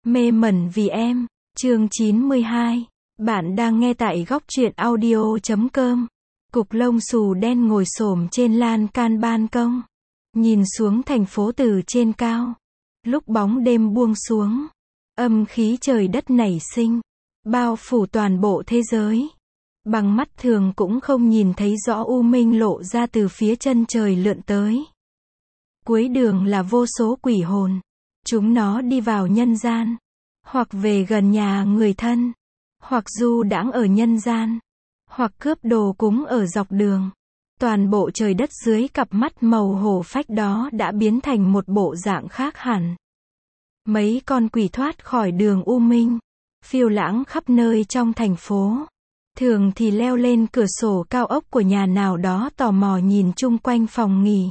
Mê mẩn vì em, chương 92. Bạn đang nghe tại góc truyện audio.com. Cục lông xù đen ngồi xổm trên lan can ban công, nhìn xuống thành phố từ trên cao. Lúc bóng đêm buông xuống, âm khí trời đất nảy sinh, bao phủ toàn bộ thế giới. Bằng mắt thường cũng không nhìn thấy rõ u minh lộ ra từ phía chân trời lượn tới. Cuối đường là vô số quỷ hồn. Chúng nó đi vào nhân gian, hoặc về gần nhà người thân, hoặc du đãng ở nhân gian, hoặc cướp đồ cúng ở dọc đường. Toàn bộ trời đất dưới cặp mắt màu hổ phách đó đã biến thành một bộ dạng khác hẳn. Mấy con quỷ thoát khỏi đường u minh, phiêu lãng khắp nơi trong thành phố. Thường thì leo lên cửa sổ cao ốc của nhà nào đó tò mò nhìn chung quanh phòng nghỉ,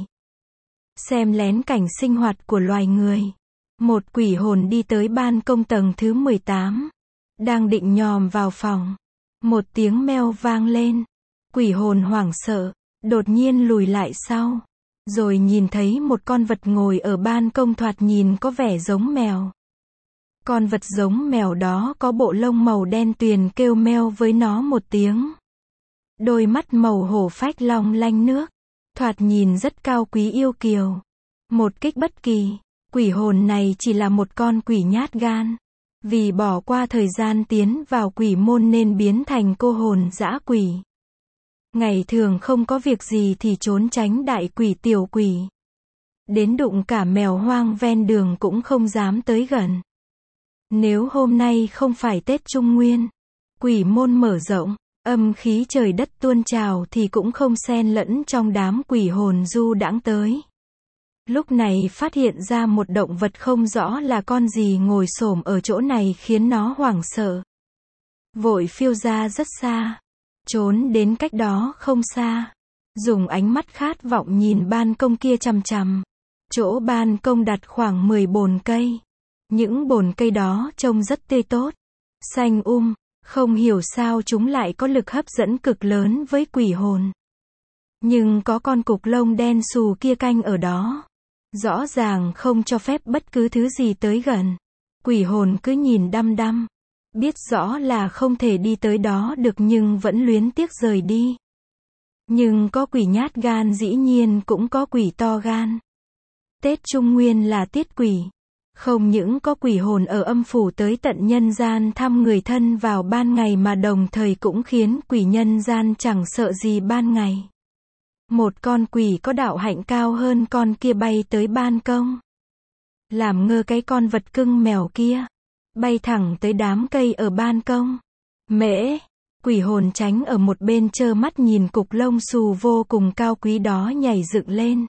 xem lén cảnh sinh hoạt của loài người. Một quỷ hồn đi tới ban công tầng thứ 18, đang định nhòm vào phòng. Một tiếng meo vang lên. Quỷ hồn hoảng sợ, đột nhiên lùi lại sau. Rồi nhìn thấy một con vật ngồi ở ban công thoạt nhìn có vẻ giống mèo. Con vật giống mèo đó có bộ lông màu đen tuyền kêu meo với nó một tiếng. Đôi mắt màu hổ phách long lanh nước, thoạt nhìn rất cao quý yêu kiều. Một kích bất kỳ. Quỷ hồn này chỉ là một con quỷ nhát gan. Vì bỏ qua thời gian tiến vào quỷ môn nên biến thành cô hồn dã quỷ. Ngày thường không có việc gì thì trốn tránh đại quỷ tiểu quỷ. Đến đụng cả mèo hoang ven đường cũng không dám tới gần. Nếu hôm nay không phải Tết Trung Nguyên, quỷ môn mở rộng, âm khí trời đất tuôn trào thì cũng không xen lẫn trong đám quỷ hồn du đãng tới. Lúc này phát hiện ra một động vật không rõ là con gì ngồi xổm ở chỗ này khiến nó hoảng sợ. Vội phiêu ra rất xa, trốn đến cách đó không xa, dùng ánh mắt khát vọng nhìn ban công kia chằm chằm. Chỗ ban công đặt khoảng 10 bồn cây. Những bồn cây đó trông rất tươi tốt, xanh không hiểu sao chúng lại có lực hấp dẫn cực lớn với quỷ hồn. Nhưng có con cục lông đen xù kia canh ở đó. Rõ ràng không cho phép bất cứ thứ gì tới gần. Quỷ hồn cứ nhìn đăm đăm, biết rõ là không thể đi tới đó được nhưng vẫn luyến tiếc rời đi. Nhưng có quỷ nhát gan dĩ nhiên cũng có quỷ to gan. Tết Trung Nguyên là tiết quỷ. Không những có quỷ hồn ở âm phủ tới tận nhân gian thăm người thân vào ban ngày mà đồng thời cũng khiến quỷ nhân gian chẳng sợ gì ban ngày. Một con quỷ có đạo hạnh cao hơn con kia bay tới ban công. Làm ngơ cái con vật cưng mèo kia. Bay thẳng tới đám cây ở ban công. Mễ, quỷ hồn tránh ở một bên trơ mắt nhìn cục lông xù vô cùng cao quý đó nhảy dựng lên.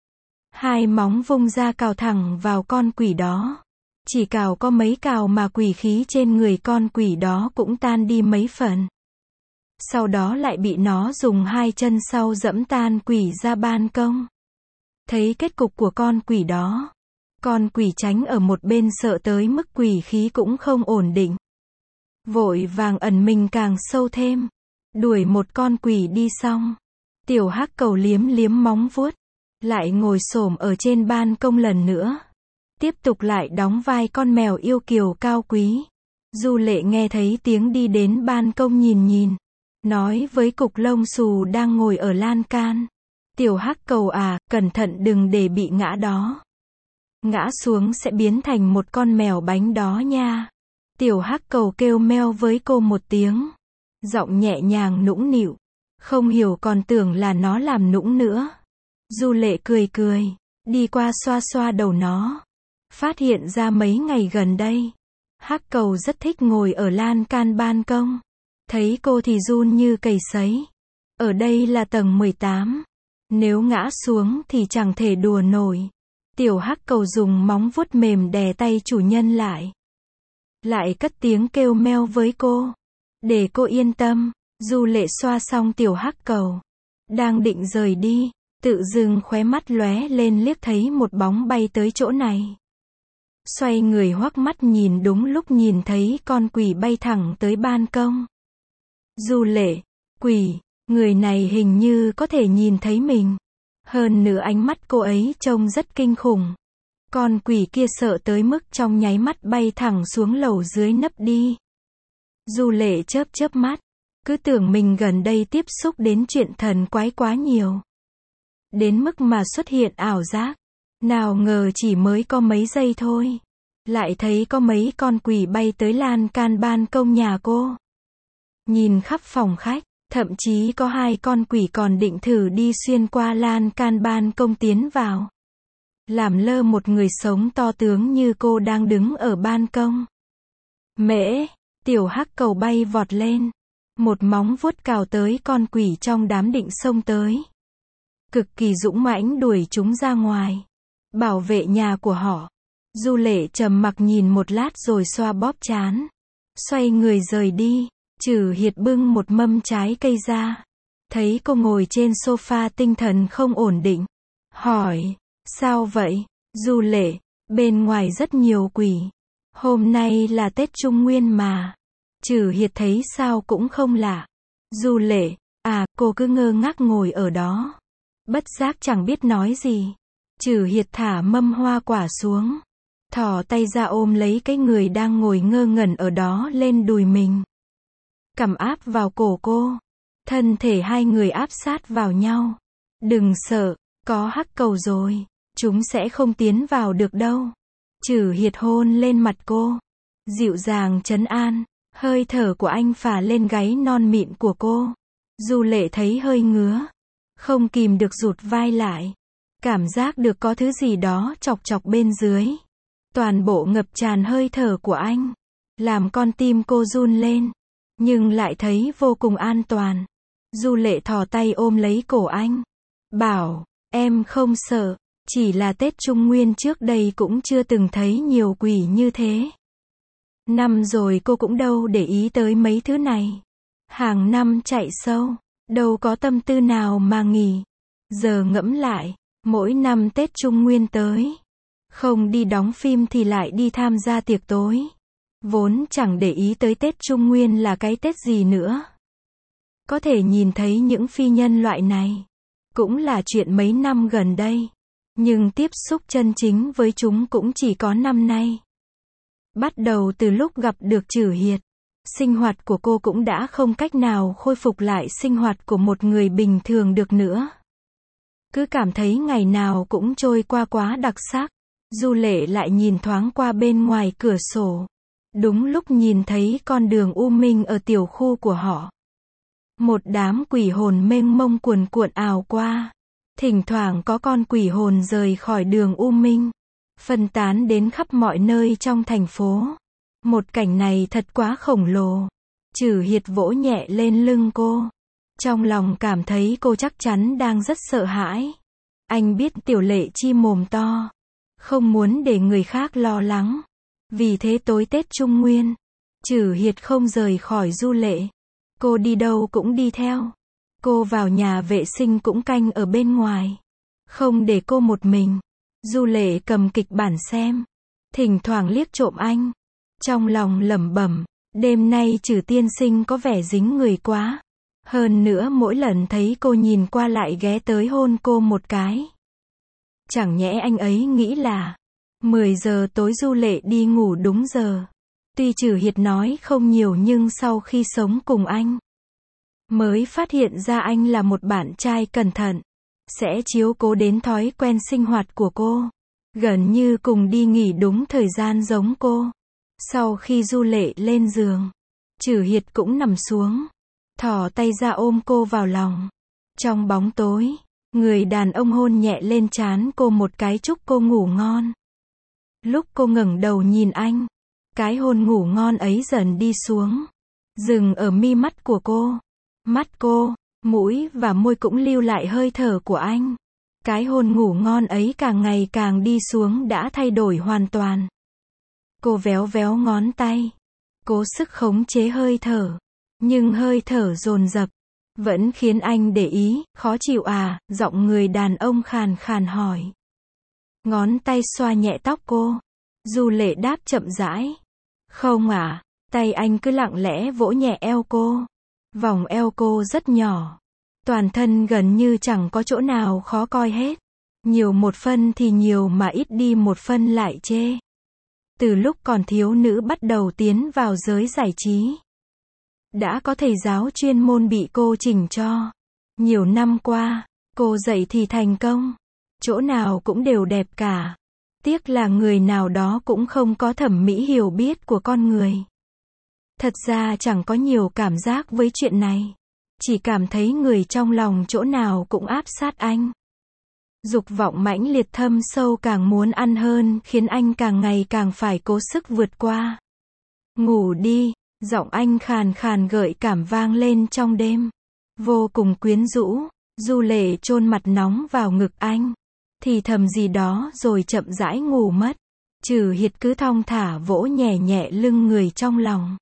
Hai móng vung ra cào thẳng vào con quỷ đó. Chỉ cào có mấy cào mà quỷ khí trên người con quỷ đó cũng tan đi mấy phần. Sau đó lại bị nó dùng hai chân sau giẫm tan quỷ ra ban công. Thấy kết cục của con quỷ đó, con quỷ tránh ở một bên sợ tới mức quỷ khí cũng không ổn định. Vội vàng ẩn mình càng sâu thêm. Đuổi một con quỷ đi xong, tiểu hắc cầu liếm liếm móng vuốt, lại ngồi xổm ở trên ban công lần nữa. Tiếp tục lại đóng vai con mèo yêu kiều cao quý. Du Lệ nghe thấy tiếng đi đến ban công nhìn. Nói với cục lông xù đang ngồi ở lan can. Tiểu hắc cầu à, cẩn thận đừng để bị ngã đó. Ngã xuống sẽ biến thành một con mèo bánh đó nha. Tiểu hắc cầu kêu meo với cô một tiếng. Giọng nhẹ nhàng nũng nịu. Không hiểu còn tưởng là nó làm nũng nữa. Du Lệ cười, đi qua xoa xoa đầu nó. Phát hiện ra mấy ngày gần đây, hắc cầu rất thích ngồi ở lan can ban công. Thấy cô thì run như cầy sấy. Ở đây là tầng 18. Nếu ngã xuống thì chẳng thể đùa nổi. Tiểu hắc cầu dùng móng vuốt mềm đè tay chủ nhân lại. Lại cất tiếng kêu meo với cô. Để cô yên tâm, Du Lệ xoa xong tiểu hắc cầu. Đang định rời đi, tự dưng khóe mắt lóe lên liếc thấy một bóng bay tới chỗ này. Xoay người hoắc mắt nhìn đúng lúc nhìn thấy con quỷ bay thẳng tới ban công. Du Lệ, quỷ, người này hình như có thể nhìn thấy mình. Hơn nữa ánh mắt cô ấy trông rất kinh khủng. Con quỷ kia sợ tới mức trong nháy mắt bay thẳng xuống lầu dưới nấp đi. Du Lệ chớp chớp mắt, cứ tưởng mình gần đây tiếp xúc đến chuyện thần quái quá nhiều. Đến mức mà xuất hiện ảo giác. Nào ngờ chỉ mới có mấy giây thôi. Lại thấy có mấy con quỷ bay tới lan can ban công nhà cô. Nhìn khắp phòng khách, thậm chí có 2 con quỷ còn định thử đi xuyên qua lan can ban công tiến vào. Làm lơ một người sống to tướng như cô đang đứng ở ban công. Mễ, tiểu hắc cầu bay vọt lên. Một móng vuốt cào tới con quỷ trong đám định xông tới. Cực kỳ dũng mãnh đuổi chúng ra ngoài. Bảo vệ nhà của họ. Du Lệ trầm mặc nhìn một lát rồi xoa bóp trán. Xoay người rời đi. Trừ Hiệt bưng một mâm trái cây ra. Thấy cô ngồi trên sofa tinh thần không ổn định. Hỏi, sao vậy? Du Lệ, bên ngoài rất nhiều quỷ. Hôm nay là Tết Trung Nguyên mà. Trừ Hiệt thấy sao cũng không lạ. Du Lệ, cô cứ ngơ ngác ngồi ở đó. Bất giác chẳng biết nói gì. Trừ Hiệt thả mâm hoa quả xuống. Thò tay ra ôm lấy cái người đang ngồi ngơ ngẩn ở đó lên đùi mình. Cầm áp vào cổ cô. Thân thể hai người áp sát vào nhau. Đừng sợ, có hắc cầu rồi. Chúng sẽ không tiến vào được đâu. Trừ Hiệt hôn lên mặt cô. Dịu dàng trấn an. Hơi thở của anh phả lên gáy non mịn của cô. Du Lệ thấy hơi ngứa. Không kìm được rụt vai lại. Cảm giác được có thứ gì đó chọc chọc bên dưới. Toàn bộ ngập tràn hơi thở của anh. Làm con tim cô run lên. Nhưng lại thấy vô cùng an toàn. Du Lệ thò tay ôm lấy cổ anh. Bảo, em không sợ. Chỉ là Tết Trung Nguyên trước đây cũng chưa từng thấy nhiều quỷ như thế. Năm rồi cô cũng đâu để ý tới mấy thứ này. Hàng năm chạy sâu. Đâu có tâm tư nào mà nghỉ. Giờ ngẫm lại. Mỗi năm Tết Trung Nguyên tới. Không đi đóng phim thì lại đi tham gia tiệc tối. Vốn chẳng để ý tới Tết Trung Nguyên là cái Tết gì nữa. Có thể nhìn thấy những phi nhân loại này. Cũng là chuyện mấy năm gần đây. Nhưng tiếp xúc chân chính với chúng cũng chỉ có năm nay. Bắt đầu từ lúc gặp được Trừ Hiệt. Sinh hoạt của cô cũng đã không cách nào khôi phục lại sinh hoạt của một người bình thường được nữa. Cứ cảm thấy ngày nào cũng trôi qua quá đặc sắc. Du Lệ lại nhìn thoáng qua bên ngoài cửa sổ. Đúng lúc nhìn thấy con đường u minh ở tiểu khu của họ. Một đám quỷ hồn mênh mông cuồn cuộn ào qua. Thỉnh thoảng có con quỷ hồn rời khỏi đường u minh. Phân tán đến khắp mọi nơi trong thành phố. Một cảnh này thật quá khổng lồ. Trừ Hiệt vỗ nhẹ lên lưng cô. Trong lòng cảm thấy cô chắc chắn đang rất sợ hãi. Anh biết Tiểu Lệ chi mồm to. Không muốn để người khác lo lắng. Vì thế tối Tết Trung Nguyên, Trừ Hiệt không rời khỏi Du Lệ. Cô đi đâu cũng đi theo. Cô vào nhà vệ sinh cũng canh ở bên ngoài. Không để cô một mình. Du Lệ cầm kịch bản xem. Thỉnh thoảng liếc trộm anh. Trong lòng lẩm bẩm, đêm nay Trừ tiên sinh có vẻ dính người quá. Hơn nữa mỗi lần thấy cô nhìn qua lại ghé tới hôn cô một cái. Chẳng nhẽ anh ấy nghĩ là 10 giờ tối Du Lệ đi ngủ đúng giờ. Tuy Trừ Hiệt nói không nhiều nhưng sau khi sống cùng anh, mới phát hiện ra anh là một bạn trai cẩn thận. Sẽ chiếu cố đến thói quen sinh hoạt của cô. Gần như cùng đi nghỉ đúng thời gian giống cô. Sau khi Du Lệ lên giường, Trừ Hiệt cũng nằm xuống. Thò tay ra ôm cô vào lòng. Trong bóng tối, người đàn ông hôn nhẹ lên trán cô một cái chúc cô ngủ ngon. Lúc cô ngẩng đầu nhìn anh, cái hôn ngủ ngon ấy dần đi xuống. Dừng ở mi mắt của cô. Mắt cô, mũi và môi cũng lưu lại hơi thở của anh. Cái hôn ngủ ngon ấy càng ngày càng đi xuống đã thay đổi hoàn toàn. Cô véo véo ngón tay. Cố sức khống chế hơi thở. Nhưng hơi thở dồn dập vẫn khiến anh để ý. Khó chịu à? Giọng người đàn ông khàn khàn hỏi. Ngón tay xoa nhẹ tóc cô. Du Lệ đáp chậm rãi. Không à? Tay anh cứ lặng lẽ vỗ nhẹ eo cô. Vòng eo cô rất nhỏ. Toàn thân gần như chẳng có chỗ nào khó coi hết. Nhiều một phân thì nhiều mà ít đi một phân lại chê. Từ lúc còn thiếu nữ bắt đầu tiến vào giới giải trí, đã có thầy giáo chuyên môn bị cô chỉnh cho. Nhiều năm qua, cô dạy thì thành công. Chỗ nào cũng đều đẹp cả. Tiếc là người nào đó cũng không có thẩm mỹ hiểu biết của con người. Thật ra chẳng có nhiều cảm giác với chuyện này. Chỉ cảm thấy người trong lòng chỗ nào cũng áp sát anh. Dục vọng mãnh liệt thâm sâu càng muốn ăn hơn khiến anh càng ngày càng phải cố sức vượt qua. Ngủ đi, giọng anh khàn khàn gợi cảm vang lên trong đêm. Vô cùng quyến rũ, Du Lệ chôn mặt nóng vào ngực anh. Thì thầm gì đó rồi chậm rãi ngủ mất. Trừ Hiệt cứ thong thả vỗ nhẹ nhẹ lưng người trong lòng.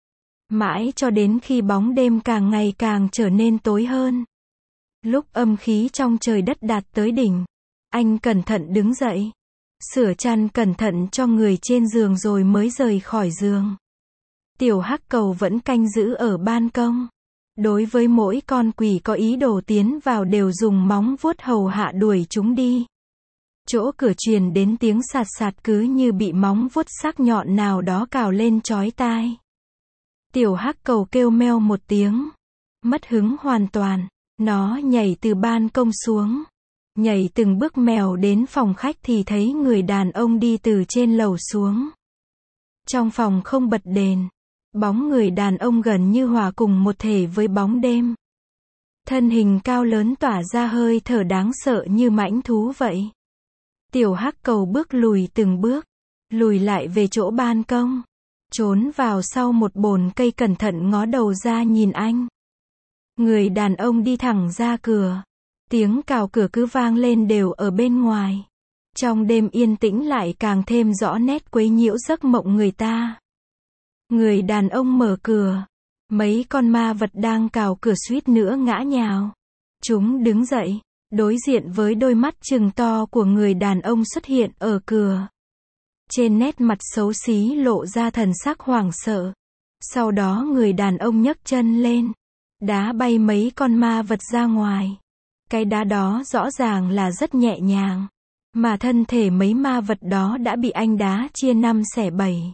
Mãi cho đến khi bóng đêm càng ngày càng trở nên tối hơn. Lúc âm khí trong trời đất đạt tới đỉnh, anh cẩn thận đứng dậy, sửa chăn cẩn thận cho người trên giường rồi mới rời khỏi giường. Tiểu Hắc Cầu vẫn canh giữ ở ban công. Đối với mỗi con quỷ có ý đồ tiến vào đều dùng móng vuốt hầu hạ đuổi chúng đi. Chỗ cửa truyền đến tiếng sạt sạt cứ như bị móng vuốt sắc nhọn nào đó cào lên chói tai. Tiểu Hắc Cầu kêu meo một tiếng. Mất hứng hoàn toàn. Nó nhảy từ ban công xuống. Nhảy từng bước mèo đến phòng khách thì thấy người đàn ông đi từ trên lầu xuống. Trong phòng không bật đèn. Bóng người đàn ông gần như hòa cùng một thể với bóng đêm. Thân hình cao lớn tỏa ra hơi thở đáng sợ như mãnh thú vậy. Tiểu Hắc Cầu bước lùi từng bước. Lùi lại về chỗ ban công. Trốn vào sau một bồn cây cẩn thận ngó đầu ra nhìn anh. Người đàn ông đi thẳng ra cửa. Tiếng cào cửa cứ vang lên đều ở bên ngoài. Trong đêm yên tĩnh lại càng thêm rõ nét quấy nhiễu giấc mộng người ta. Người đàn ông mở cửa. Mấy con ma vật đang cào cửa suýt nữa ngã nhào. Chúng đứng dậy, đối diện với đôi mắt trừng to của người đàn ông xuất hiện ở cửa. Trên nét mặt xấu xí lộ ra thần sắc hoảng sợ. Sau đó người đàn ông nhấc chân lên, đá bay mấy con ma vật ra ngoài. Cái đá đó rõ ràng là rất nhẹ nhàng, mà thân thể mấy ma vật đó đã bị anh đá chia 5 xẻ 7.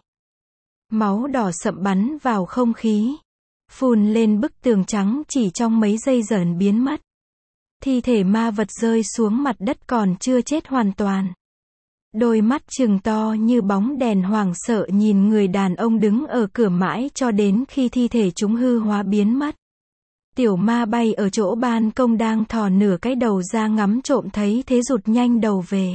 Máu đỏ sậm bắn vào không khí, phun lên bức tường trắng chỉ trong mấy giây dần biến mất. Thi thể ma vật rơi xuống mặt đất còn chưa chết hoàn toàn. Đôi mắt trừng to như bóng đèn hoảng sợ nhìn người đàn ông đứng ở cửa mãi cho đến khi thi thể chúng hư hóa biến mất. Tiểu ma bay ở chỗ ban công đang thò nửa cái đầu ra ngắm trộm thấy thế rụt nhanh đầu về.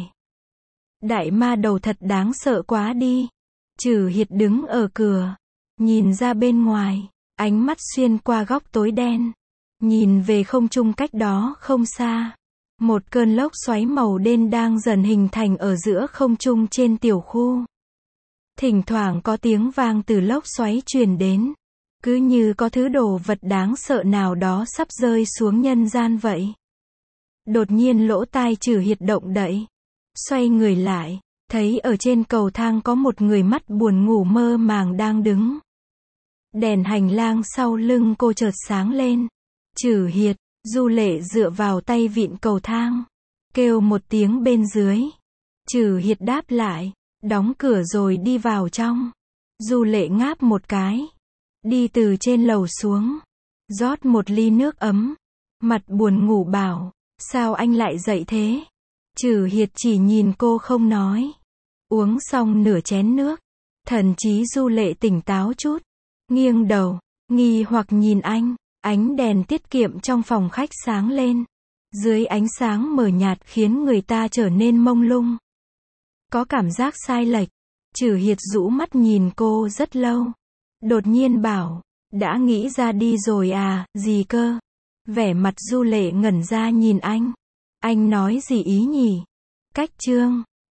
Đại ma đầu thật đáng sợ quá đi. Trừ Hiệt đứng ở cửa, nhìn ra bên ngoài, ánh mắt xuyên qua góc tối đen. Nhìn về không trung cách đó không xa. Một cơn lốc xoáy màu đen đang dần hình thành ở giữa không trung trên tiểu khu. Thỉnh thoảng có tiếng vang từ lốc xoáy truyền đến. Cứ như có thứ đồ vật đáng sợ nào đó sắp rơi xuống nhân gian vậy. Đột nhiên lỗ tai Trừ Hiệt động đậy. Xoay người lại, thấy ở trên cầu thang có một người mắt buồn ngủ mơ màng đang đứng. Đèn hành lang sau lưng cô chợt sáng lên. Trừ Hiệt. Du Lệ dựa vào tay vịn cầu thang, kêu một tiếng bên dưới. Trừ Hiệt đáp lại, đóng cửa rồi đi vào trong. Du Lệ ngáp một cái, đi từ trên lầu xuống, rót một ly nước ấm, mặt buồn ngủ bảo, sao anh lại dậy thế? Trừ Hiệt chỉ nhìn cô không nói. Uống xong nửa chén nước, thần trí Du Lệ tỉnh táo chút, nghiêng đầu, nghi hoặc nhìn anh. Ánh đèn tiết kiệm trong phòng khách sáng lên. Dưới ánh sáng mờ nhạt khiến người ta trở nên mông lung. Có cảm giác sai lệch. Trừ Hiệt rũ mắt nhìn cô rất lâu. Đột nhiên bảo, đã nghĩ ra đi rồi à, gì cơ? Vẻ mặt Du Lệ ngẩn ra nhìn anh. Anh nói gì ý nhỉ? Cách chương